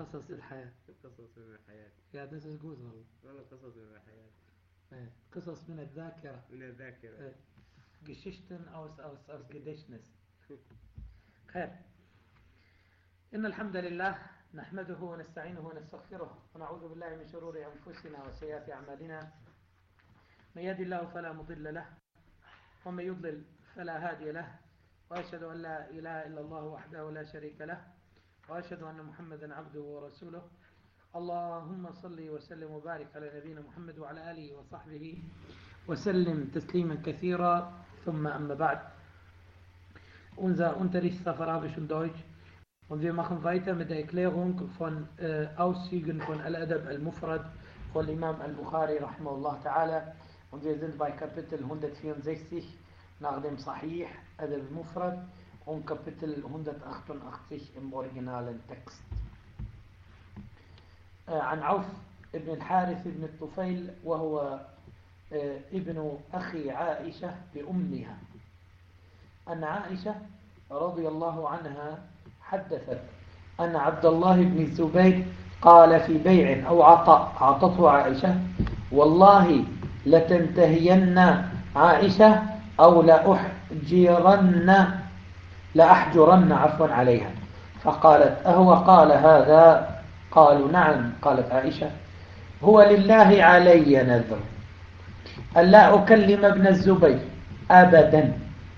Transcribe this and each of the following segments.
قصص الحياة. قصص من الحياة. Ja, das ist gut والله. والله قصص من الحياة. قصص من الذاكرة. من الذاكرة. Geschichten aus Gedächtnis. خير. إن الحمد لله نحمده ونستعينه ونستغفره ونعوذ بالله من شرور أنفسنا وسيئات أعمالنا. من يهد الله فلا مضل له ومن يضلل فلا هادي له وأشهد أن لا إله إلا الله وحده لا شريك له وأشهد أن محمدا عبده ورسوله. اللهم صل وسلم وبارك على نبينا محمد وعلى آله وصحبه وسلم تسليما كثيرا. ثم أما بعد. Unser Unterricht ist auf Arabisch und Deutsch und wir machen weiter mit der Erklärung von Auszügen von Al-Adab al-Mufrad von Imam al-Bukhari rahimahullah ta'ala, und wir sind bei Kapitel 164 nach dem Sahih Adab al-Mufrad und Kapitel 188 im originalen Text. عن عوف ابن الحارث ابن الطفيل وهو ابن أخي عائشة بأمها أن عائشة رضي الله عنها حدثت أن عبد الله بن الزبير قال في بيع أو عطاء أعطته عائشة: والله لتنتهين عائشة أو لأحجرن عفوا عليها. فقالت: أهو قال هذا؟ قالوا: نعم. قالت عائشة: هو لله علي نذر ألا أكلم ابن الزبير أبدا.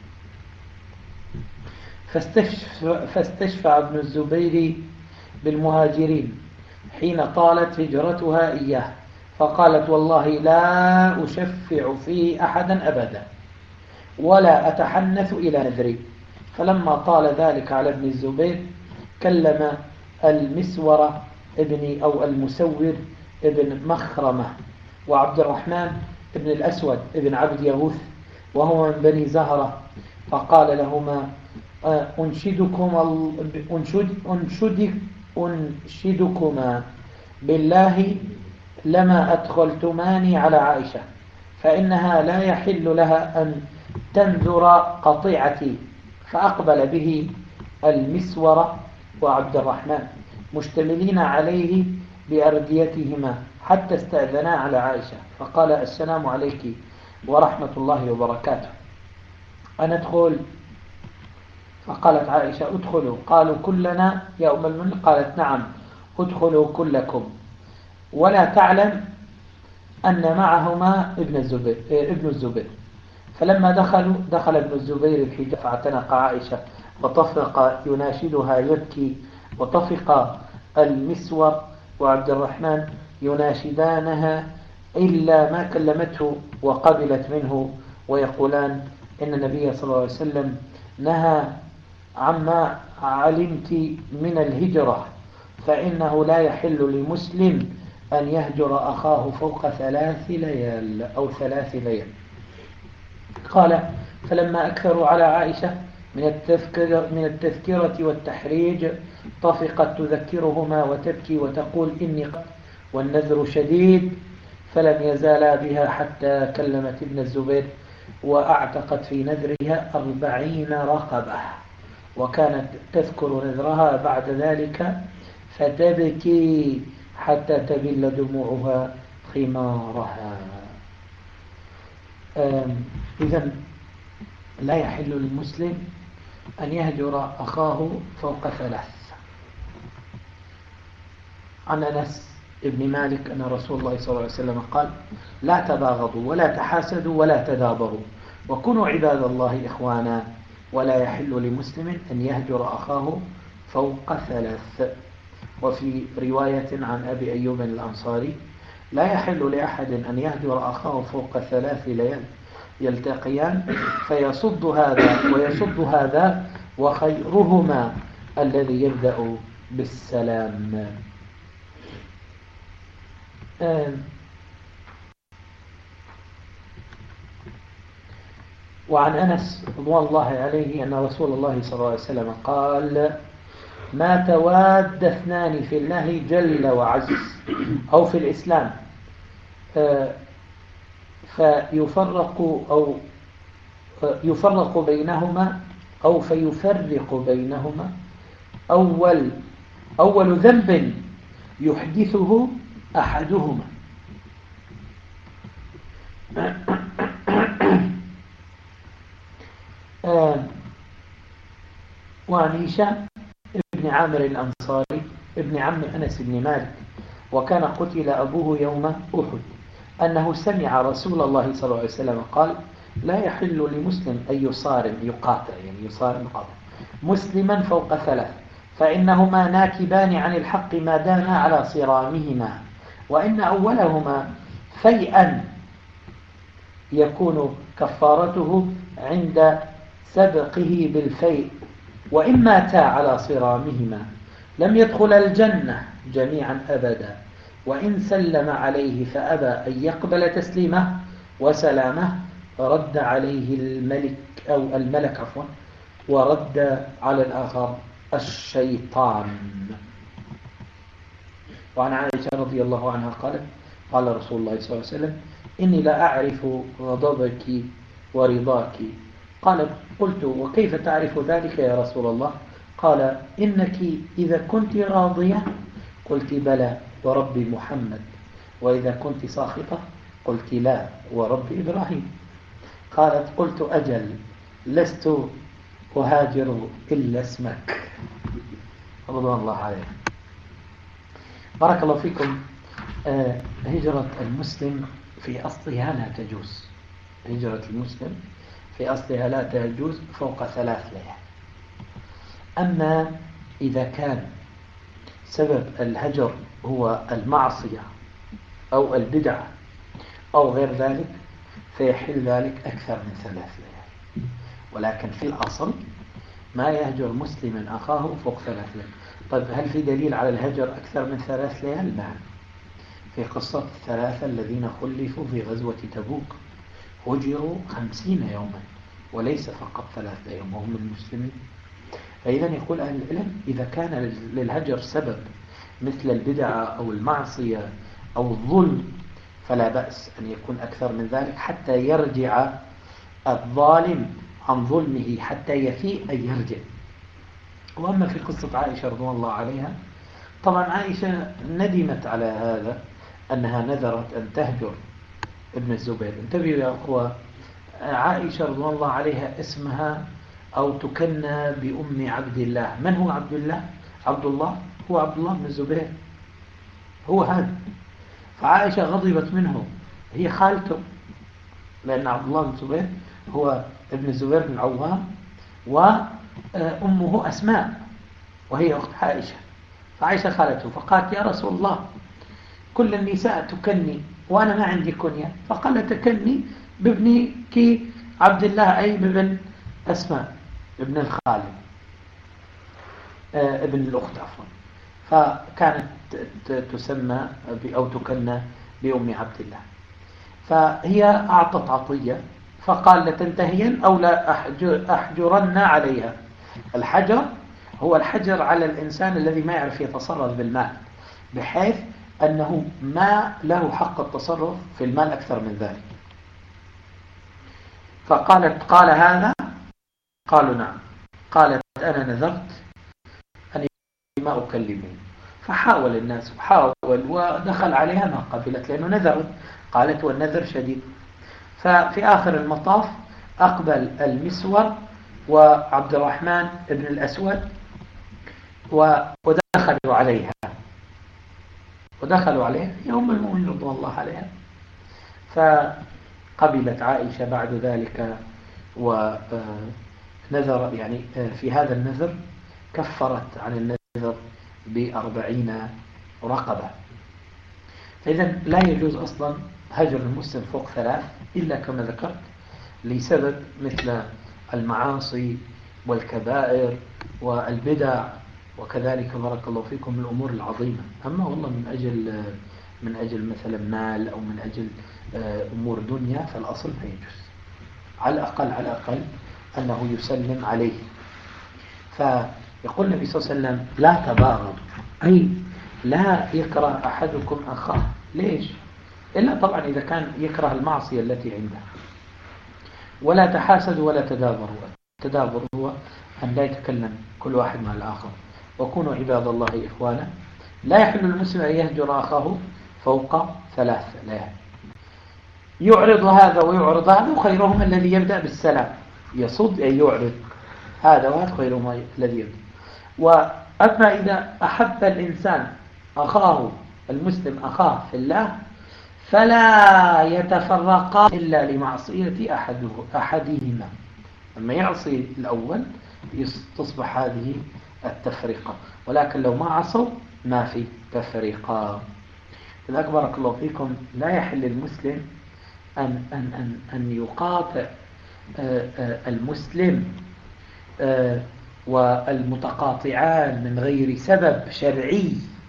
فاستشفع ابن الزبير بالمهاجرين حين طالت هجرتها إياه، فقالت: والله لا أشفع في أحدا أبدا ولا أتحنث إلى نذري. فلما طال ذلك على ابن الزبير كلم المسور المسور ابن مخرمة وعبد الرحمن ابن الأسود ابن عبد يغوث وهو من بني زهرة، فقال لهما: أنشدكما بالله لما أدخلتماني على عائشة، فإنها لا يحل لها أن تنذر قطيعتي. فأقبل به المسورة وعبد الرحمن مشتملين عليه بأرديتهما حتى استأذنا على عائشة، فقال: السلام عليك ورحمة الله وبركاته، أنا أدخل؟ فقالت عائشة: ادخلوا. قالوا: كلنا يا أم المؤمنين؟ قالت: نعم، ادخلوا كلكم. ولا تعلم أن معهما ابن الزبير. فلما دخل ابن الزبير الحجاب فاعتنق عائشة وطفق يناشدها يبكي، وطفق المسور وعبد الرحمن يناشدانها إلا ما كلمته وقبلت منه، ويقولان: إن النبي صلى الله عليه وسلم نهى عما علمت من الهجرة، فإنه لا يحل لمسلم أن يهجر أخاه فوق 3 ليال أو 3 ليال. قال: فلما أكثروا على عائشة من التذكرة والتحريج طفقت تذكرهما وتبكي وتقول: إني قد والنذر شديد. فلم يزالا بها حتى كلمت ابن الزبير وأعتقت في نذرها 40 رقبة، وكانت تذكر نذرها بعد ذلك فتبكي حتى تبل دموعها خمارها. إذن لا يحل للمسلم أن يهجر أخاه فوق 3. عن أنس ابن مالك أن رسول الله صلى الله عليه وسلم قال: لا تباغضوا ولا تحاسدوا ولا تدابروا وكونوا عباد الله إخوانا، ولا يحل لمسلم أن يهجر أخاه فوق 3. وفي رواية عن أبي أيوب الأنصاري: لا يحل لأحد أن يهجر أخاه فوق 3 ليال يلتقيان فيصد هذا ويصد هذا، وخيرهما الذي يبدأ بالسلام. وعن أنس رضوان الله عليه أن رسول الله صلى الله عليه وسلم قال: ما تواد 2 في الله جل وعز أو في الإسلام فيفرق بينهما أو فيفرق بينهما أول ذنب يحدثه أحدهما. وعن هشام ابن عامر الأنصاري ابن عم أنس بن مالك وكان قتل أبوه يوم أحد أنه سمع رسول الله صلى الله عليه وسلم قال لا يحل لمسلم أن يصارم يقاتل مسلما فوق 3 فإنهما ناكبان عن الحق ما دانا على صرامهما وإن أولهما فيئا يكون كفارته عند سبقه بالفيء وإن ماتا على صرامهما لم يدخل الجنة جميعا أبدا وإن سلم عليه فأبى أن يقبل تسليمه وسلامه رد عليه الملك ورد على الآخر الشيطان. وعن عائشة رضي الله عنها قالت قال رسول الله صلى الله عليه وسلم إني لا أعرف غضبك ورضاك. قلت وكيف تعرف ذلك يا رسول الله؟ قال إنك إذا كنت راضية قلت بلى ورب محمد وإذا كنت ساخطة قلت لا ورب إبراهيم. قلت أجل لست أهاجر إلا اسمك. رضوان الله عليه. بارك الله فيكم. هجرة المسلم في أصلها لا تجوز. هجرة المسلم في أصلها لا تجوز فوق 3 ليال. أما إذا كان سبب الهجر هو المعصية أو البدعة أو غير ذلك فيحل ذلك أكثر من 3 ليال. ولكن في الأصل ما يهجر مسلم أخاه فوق 3 ليال. طيب هل في دليل على الهجر أكثر من 3 ليال؟ نعم. في قصة 3 الذين خلفوا في غزوة تبوك هجروا 50 يوما وليس فقط 3 أيام وهم المسلمين. فإذا يقول أهل العلم إذا كان للهجر سبب مثل البدعة أو المعصية أو الظلم فلا بأس أن يكون أكثر من ذلك حتى يرجع الظالم عن ظلمه حتى يفيء أن يرجع. وأما في قصة عائشة رضي الله عنها طبعا عائشة ندمت على هذا أنها نذرت أن تهجر ابن الزبير. انتبهوا يا أخوة عائشة رضي الله عليها اسمها أو تكنى بأم عبد الله. من هو عبد الله؟ عبد الله هو عبد الله بن الزبير هو هذا. فعائشة غضبت منه هي خالته لأن عبد الله بن الزبير هو ابن الزبير بن العوام وأمه أسماء وهي أخت عائشة. فعائشة خالته فقالت يا رسول الله كل النساء تكني وأنا ما عندي كنية. فقال تكني بابنك عبد الله أي بابن أسماء ابن الخالد ابن الأخت عفوا. فكانت تسمى أو تكنى بأم عبد الله. فهي أعطت عطية فقال لتنتهين أو لا أحجرن عليها. الحجر هو الحجر على الإنسان الذي ما يعرف يتصرف بالمال بحيث أنه ما له حق التصرف في المال أكثر من ذلك. قال هذا؟ قالوا نعم. قالت أنا نذرت أن ما أكلمه. فحاول الناس ودخل عليها ما قبلت لأنه نذرت. قالت والنذر شديد. ففي آخر المطاف أقبل المسور وعبد الرحمن بن الأسود ودخلوا عليها هي أم المؤمنين رضوان الله عليها. فقبلت عائشة بعد ذلك ونذر يعني في هذا النذر كفرت عن النذر ب40 رقبة. فإذا لا يجوز أصلا هجر المسلم فوق 3 إلا كما ذكرت لسبب مثل المعاصي والكبائر والبدع وكذلك بارك الله فيكم الأمور العظيمة. أما والله من أجل مثلا مال أو من أجل أمور دنيا فالأصل لا يجوز. على الأقل أنه يسلم عليه. فيقول النبي صلى الله عليه وسلم لا تباغضوا أي لا يكره أحدكم أخاه. ليش؟ إلا طبعا إذا كان يكره المعصية التي عنده. ولا تحاسدوا ولا تدابروا. التدابر هو أن لا يتكلم كل واحد مع الآخر. وكونوا عباد الله إخوانا لا يحل للمسلم أن يهجر أخاه فوق 3. لا يحل. يعرض هذا ويعرض هذا، وخيرهما الذي يبدأ بالسلام. يصد أن يعرض هذا وهذا، خيرهما الذي يبدأ. وأما إذا أحب الإنسان أخاه المسلم أخاه في الله فلا يتفرقا إلا لمعصية أحدهما. لما يعصي الأول تصبح هذه التفرقة، ولكن لو ما عصوا ما في تفرقة. لذلك بارك الله فيكم لا يحل للمسلم أن يقاطع المسلم والمتقاطعان من غير سبب شرعي،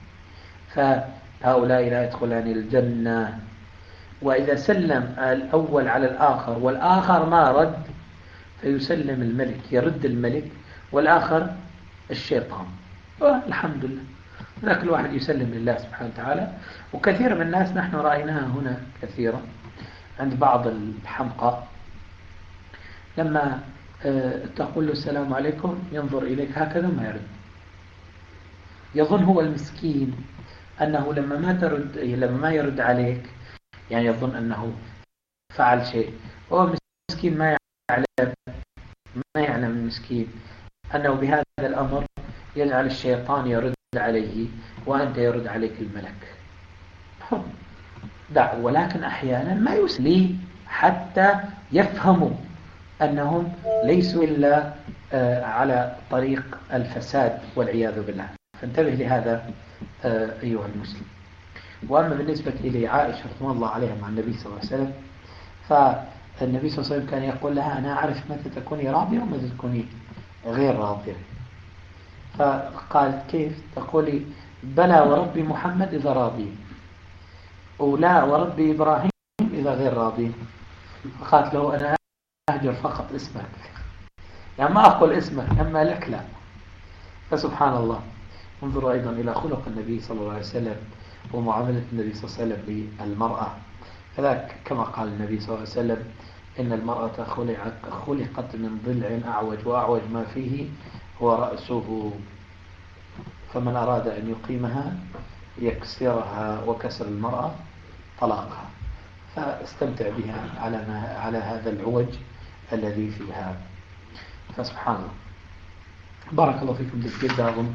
فهؤلاء لا يدخلان الجنة. وإذا سلم الأول على الآخر والآخر ما رد فيسلم الملك، يرد الملك والآخر الشيطان، والحمد لله. لكن الواحد يسلم لله سبحانه وتعالى. وكثير من الناس نحن رأيناها هنا كثيرا عند بعض الحمقى، لما تقول له السلام عليكم ينظر إليك هكذا ما يرد. يظن هو المسكين أنه لما ما يرد عليك يعني يظن أنه فعل شيء. هو مسكين ما يعلم المسكين أنه بهذا الأمر يجعل الشيطان يرد عليه وأنت يرد عليك الملك. دعوة، ولكن أحيانا ما يسلي حتى يفهموا أنهم ليسوا إلا على طريق الفساد والعياذ بالله. فانتبه لهذا أيها المسلم. وأما بالنسبة إلى عائشة رضي الله عليها مع النبي صلى الله عليه وسلم، فالنبي صلى الله عليه وسلم كان يقول لها أنا أعرف متى تكوني راضية ومتى تكوني غير راضية. فقالت كيف؟ تقولي بلى ورب محمد إذا راضي، ولا ورب إبراهيم إذا غير راضي. فقالت له أنا أهجر فقط اسمك، يعني ما أقول اسمك أما لك لا. فسبحان الله. انظروا أيضا إلى خلق النبي صلى الله عليه وسلم ومعاملة النبي صلى الله عليه وسلم بالمرأة. كذلك كما قال النبي صلى الله عليه وسلم إن المرأة خلقت من ضلع أعوج، وأعوج ما فيه هو رأسه، فمن أراد أن يقيمها يكسرها، وكسر المرأة طلاقها. فاستمتع بها على هذا العوج الذي فيها. فسبحان الله. بارك الله فيكم. Das geht darum,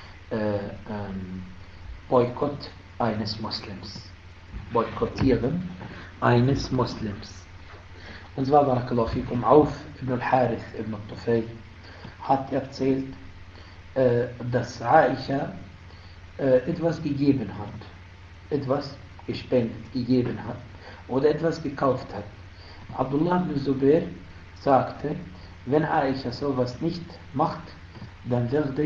Boykott eines Muslims. Boykottieren eines Muslims. Und zwar, بارك الله فيكم, Auf ibn al-Harith ibn al-Tufayl hat erzählt, dass Aisha etwas gegeben hat, etwas gespendet, gegeben hat oder etwas gekauft hat. Abdullah ibn Zubair sagte, wenn Aisha sowas nicht macht, dann werde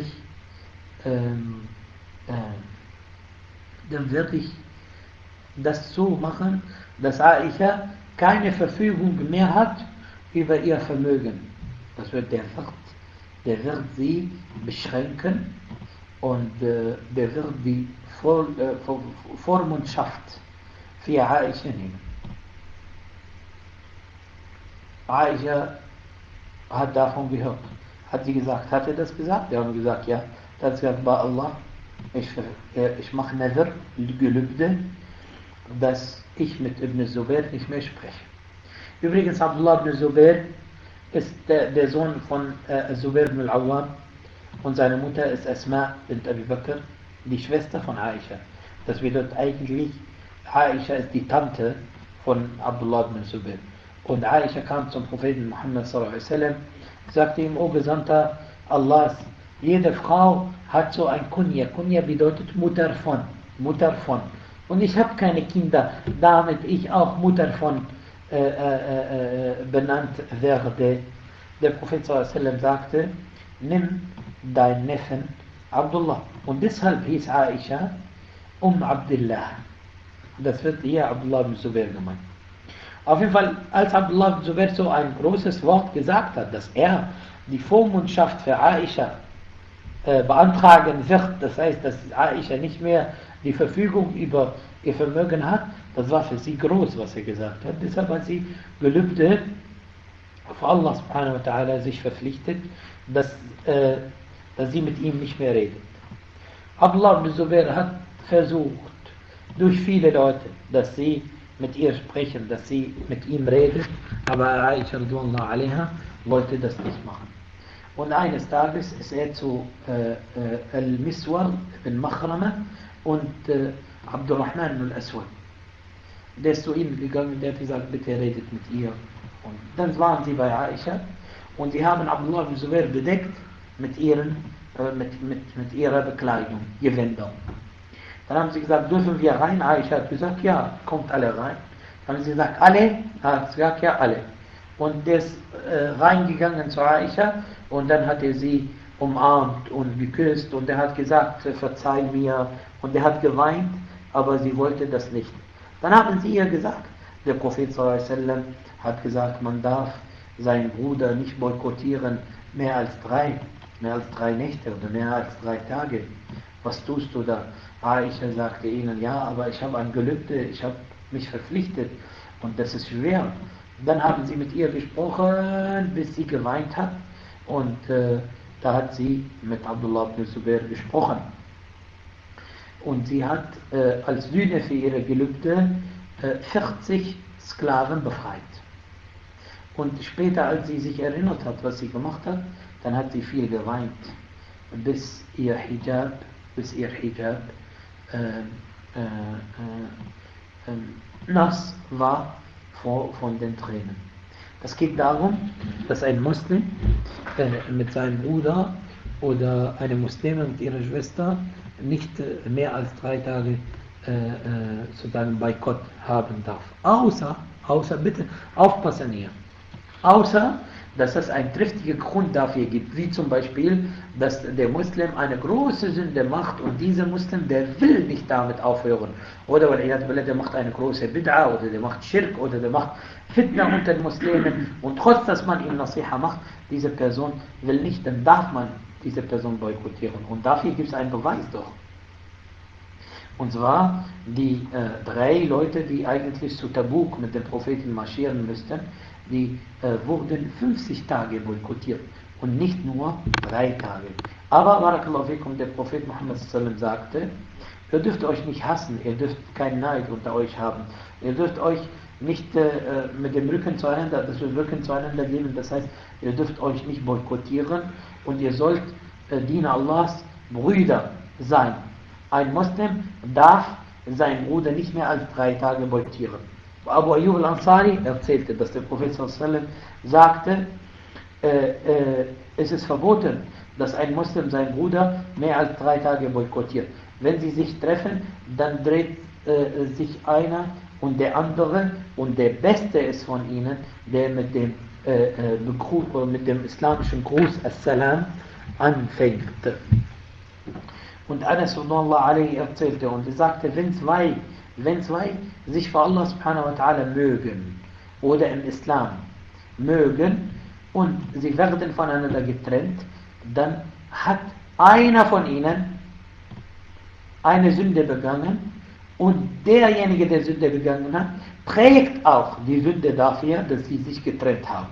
ich das so machen, dass Aisha keine Verfügung mehr hat über ihr Vermögen. Das wird der wird sie beschränken und der wird die Vormundschaft für Aisha nehmen. Aisha hat davon gehört. Hat sie gesagt, hat er das gesagt? Wir haben gesagt, ja. Er hat gesagt, bei Allah, ich mache Nadhr, Gelübde, dass ich mit Ibn Zubair nicht mehr spreche. Übrigens, Abdullah ibn Zubair ist der Sohn von Zubair ibn al-Awwam und seine Mutter ist Asma bint Abi Bakr, die Schwester von Aisha. Das bedeutet eigentlich, Aisha ist die Tante von Abdullah ibn Zubair. Und Aisha kam zum Propheten Muhammad sallallahu alaihi wasallam, sagte ihm, O Gesandter Allahs, jede Frau hat so ein Kunja. Kunja bedeutet Mutter von. Und ich habe keine Kinder, damit ich auch Mutter von benannt werde. Der Prophet sallallahu alaihi wasallam sagte, nimm deinen Neffen Abdullah. Und deshalb hieß Aisha Abdullah. Das wird hier Abdullah ibn Zubair gemeint. Auf jeden Fall, als Abdullah ibn Zubair so ein großes Wort gesagt hat, dass er die Vormundschaft für Aisha beantragen wird, das heißt, dass Aisha nicht mehr die Verfügung über ihr Vermögen hat, das war für sie groß, was er gesagt hat. Deshalb hat sie Gelübde auf Allah subhanahu wa ta'ala sich verpflichtet, dass sie mit ihm nicht mehr redet. Abdullah ibn Zubair hat versucht, durch viele Leute, dass sie mit ihr sprechen, dass sie mit ihm redet, aber Aisha radhiyallahu anha wollte das nicht machen. Und eines Tages ist er zu Al-Miswar ibn Makhrama und Abdurrahman al-Aswad. Der ist zu ihnen gegangen, der hat gesagt, bitte redet mit ihr. Und dann waren sie bei Aisha und sie haben Abdullah ibn Zubair bedeckt mit ihrer Bekleidung, Gewänder. Dann haben sie gesagt, dürfen wir rein? Aisha hat gesagt, ja, kommt alle rein. Dann haben sie gesagt, alle? Er hat gesagt, ja, alle. Und der ist reingegangen zu Aisha und dann hat er sie umarmt und geküsst und er hat gesagt, verzeih mir, und er hat geweint, aber sie wollte das nicht. Dann haben sie ihr gesagt, der Prophet ﷺ hat gesagt, man darf seinen Bruder nicht boykottieren mehr als drei Nächte oder mehr als 3 Tage. Was tust du da? Aisha sagte ihnen, ja, aber ich habe ein Gelübde, ich habe mich verpflichtet und das ist schwer. Dann haben sie mit ihr gesprochen, bis sie geweint hat und da hat sie mit Abdullah ibn Zubair gesprochen. Und sie hat als Sühne für ihre Gelübde 40 Sklaven befreit. Und später, als sie sich erinnert hat, was sie gemacht hat, dann hat sie viel geweint, bis ihr Hijab nass war von den Tränen. Es geht darum, dass ein Muslim mit seinem Bruder oder eine Muslime mit ihrer Schwester nicht mehr als 3 Tage sozusagen Boykott haben darf. Außer bitte aufpassen hier. Außer, dass es einen triftigen Grund dafür gibt, wie zum Beispiel, dass der Muslim eine große Sünde macht und dieser Muslim, der will nicht damit aufhören. Oder weil der macht eine große Bid'a oder der macht Schirk oder der macht Fitna unter den Muslimen und trotz, dass man ihm Nasiha macht, diese Person will nicht, dann darf man diese Person boykottieren. Und dafür gibt es einen Beweis doch. Und zwar die 3 Leute, die eigentlich zu Tabuk mit dem Propheten marschieren müssten, die wurden 50 Tage boykottiert und nicht nur 3 Tage. Aber Barakallahu fikum, der Prophet Muhammad sallam sagte, ihr dürft euch nicht hassen, ihr dürft keinen Neid unter euch haben, ihr dürft euch nicht mit dem Rücken zueinander, geben, das heißt, ihr dürft euch nicht boykottieren und ihr sollt Diener Allahs Brüder sein. Ein Muslim darf seinen Bruder nicht mehr als 3 Tage boykottieren. Abu Ayyub al-Ansari erzählte, dass der Prophet sallam sagte, es ist verboten, dass ein Muslim seinen Bruder mehr als 3 Tage boykottiert. Wenn sie sich treffen, dann dreht sich einer und der andere und der Beste ist von ihnen, der mit dem islamischen Gruß As-Salam anfängt. Und Anas erzählte und er sagte, wenn zwei sich für Allah subhanahu wa ta'ala mögen oder im Islam mögen und sie werden voneinander getrennt, dann hat einer von ihnen eine Sünde begangen und derjenige, der Sünde begangen hat, trägt auch die Sünde dafür, dass sie sich getrennt haben.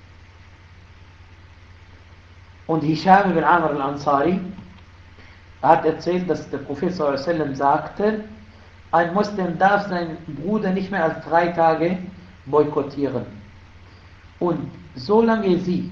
Und Hisham ibn Amr al-Ansari hat erzählt, dass der Prophet sallallahu alaihi wasallam sagte, ein Muslim darf seinen Bruder nicht mehr als 3 Tage boykottieren. Und solange sie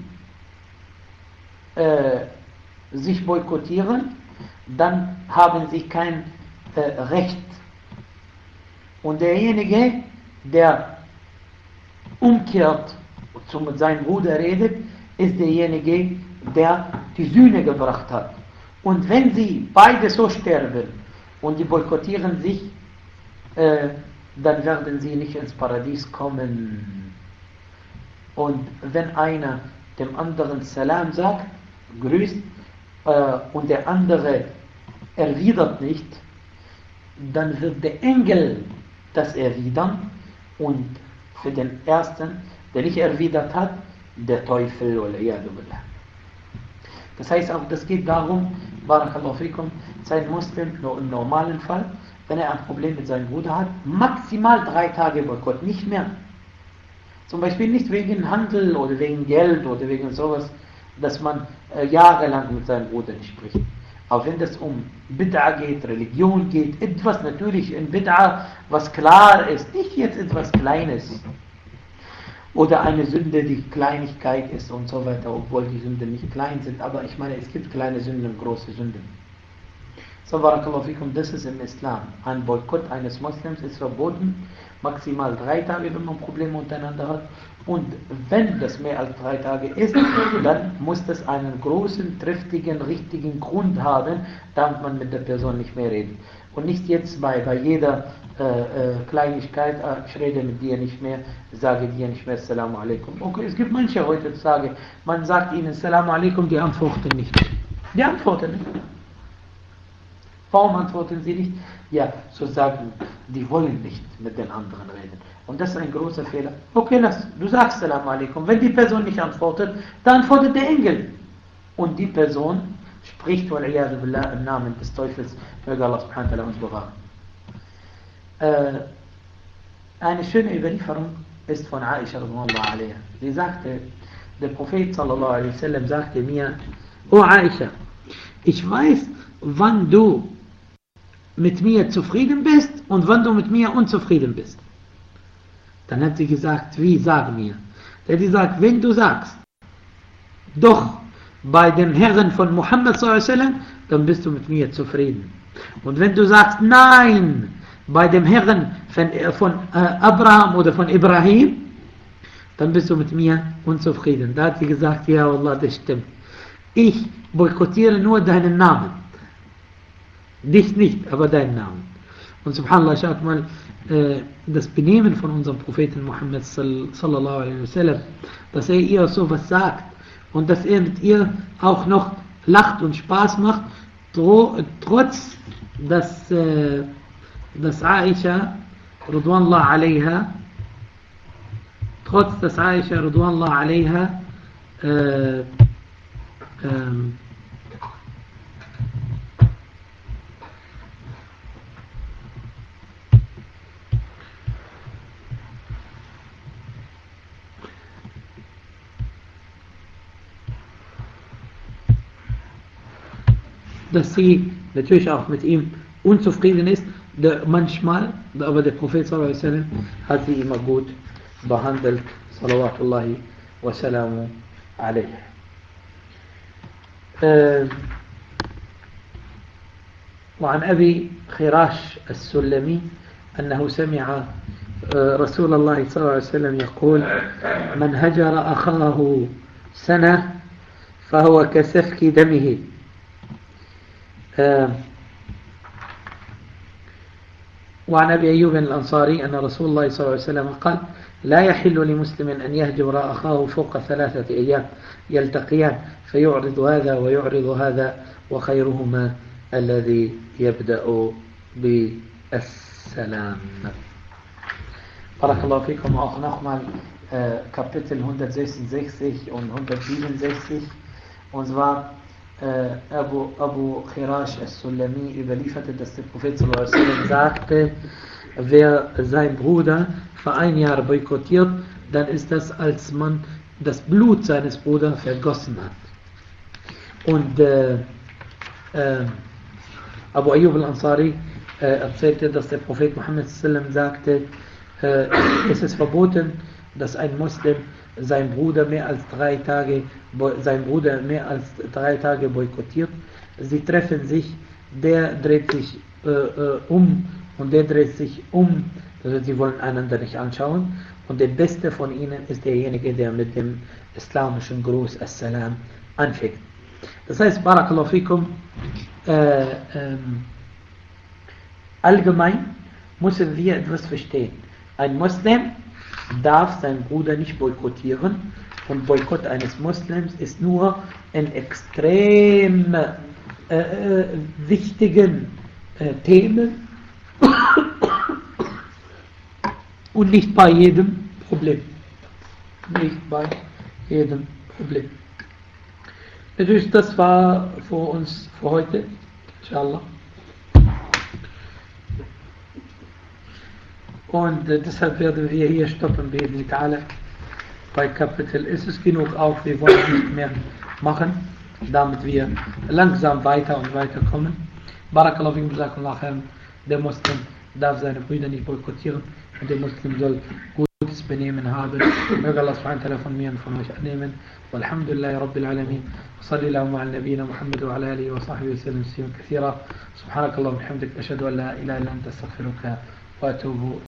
sich boykottieren, dann haben sie kein Recht. Und derjenige, der umkehrt und mit seinem Bruder redet, ist derjenige, der die Sühne gebracht hat. Und wenn sie beide so sterben und die boykottieren sich, dann werden sie nicht ins Paradies kommen. Und wenn einer dem anderen Salam sagt, grüßt, und der andere erwidert nicht, dann wird der Engel das erwidern und für den ersten, der nicht erwidert hat, der Teufel oder billah. Das heißt auch, das geht darum, Barakallahu fikum, sein Muslim nur im normalen Fall, wenn er ein Problem mit seinem Bruder hat, maximal 3 Tage Boykott, nicht mehr. Zum Beispiel nicht wegen Handel oder wegen Geld oder wegen sowas, dass man jahrelang mit seinem Bruder nicht spricht. Aber wenn es um Bid'a geht, Religion geht, etwas natürlich in Bid'a, was klar ist, nicht jetzt etwas Kleines. Oder eine Sünde, die Kleinigkeit ist und so weiter, obwohl die Sünden nicht klein sind. Aber ich meine, es gibt kleine Sünden und große Sünden. So, barakallahu fikum, das ist im Islam. Ein Boykott eines Moslems ist verboten, maximal 3 Tage, wenn man Probleme untereinander hat. Und wenn das mehr als 3 Tage ist, dann muss das einen großen, triftigen, richtigen Grund haben, damit man mit der Person nicht mehr redet. Und nicht jetzt bei jeder Kleinigkeit, ich rede mit dir nicht mehr, sage dir nicht mehr Assalamu alaikum. Okay, es gibt manche heutzutage, man sagt ihnen Assalamu alaikum, die antworten nicht. Die antworten nicht. Warum antworten sie nicht? Ja, so sagen, die wollen nicht mit den anderen reden. Und das ist ein großer Fehler. Okay, du sagst Assalamu alaikum. Wenn die Person nicht antwortet, dann antwortet der Engel. Und die Person spricht wal-iyadu billah im Namen des Teufels. Möge Allah subhanahu wa ta'ala uns bewahren. Eine schöne Überlieferung ist von Aisha radhiyallahu anha. Sie sagte, der Prophet sallallahu alaihi wasallam sagte mir, O Aisha, ich weiß, wann du mit mir zufrieden bist und wann du mit mir unzufrieden bist. Dann hat sie gesagt, wie, sag mir. Der hat gesagt, wenn du sagst, doch bei dem Herrn von Muhammad sallallahu alaihi wasallam, dann bist du mit mir zufrieden. Und wenn du sagst, nein, bei dem Herrn von Abraham oder von Ibrahim, dann bist du mit mir unzufrieden. Da hat sie gesagt, ja Allah, das stimmt. Ich boykottiere nur deinen Namen. Dich nicht, aber deinen Namen. Und subhanallah, schaut mal, das Benehmen von unserem Propheten Muhammad sallallahu alaihi wasallam, dass er ihr sowas sagt und dass er mit ihr auch noch lacht und Spaß macht, trotz dass Aisha radhiyallahu anha dass sie natürlich auch mit ihm unzufrieden ist, manchmal, aber der Prophet sallallahu alaihi wasallam hat sie immer gut behandelt, salawatullahi wa salamu alayhi. وعن أبي خراش السلمي أنه سمع رسول الله صلى الله عليه وسلم يقول من هجر أخاه سنة فهو كسفك دمه. وعن أبي أيوب الأنصاري أن رسول الله صلى الله عليه وسلم قال لا يحل لمسلم أن يهجر أخاه فوق 3 أيام يلتقيان فيعرض هذا ويعرض هذا وخيرهما الذي يبدأ بالسلام. بارك الله فيكم. Auch nochmal Kapitel 166 und 167, und zwar Abu Khirash al-Sulami überlieferte, dass der Prophet sallallahu alaihi wasallam sagte, wer sein Bruder für 1 Jahr boykottiert, dann ist das, als man das Blut seines Bruders vergossen hat. Und Abu Ayyub al-Ansari erzählte, dass der Prophet Muhammad sallallahu alaihi wasallam sagte, es ist verboten, dass ein Muslim sein Bruder mehr als 3 Tage boykottiert. Sie treffen sich, der dreht sich um und der dreht sich um, also sie wollen einander nicht anschauen, und der Beste von ihnen ist derjenige, der mit dem islamischen Gruß Assalam anfängt. Das heißt, barakallahu fikum, allgemein müssen wir etwas verstehen. Ein Muslim darf seinen Bruder nicht boykottieren, und Boykott eines Muslims ist nur in extrem wichtigen Themen und nicht bei jedem Problem. Nicht bei jedem Problem. Natürlich, das war für uns für heute, inshallah. Und deshalb werden wir hier stoppen, bei Kapitel. Es ist genug auch, wir wollen nicht mehr machen. damit wir langsam weiter und weiter kommen. Barakallahu fikum, jazakumullah khairan. Der Muslim darf seine Brüder nicht boykottieren und der Muslim soll gutes Benehmen haben. Möge Allah subhanahu wa ta'ala von mir und von euch annehmen. Walhamdulillahi Rabbil Alamin. وصلي اللهم على نبينا محمد وعلى آله وصحبه وسلم تسليما كثيرا. سبحانك اللهم وبحمدك أشهد أن لا إله إلا أنت أستغفرك وأتوب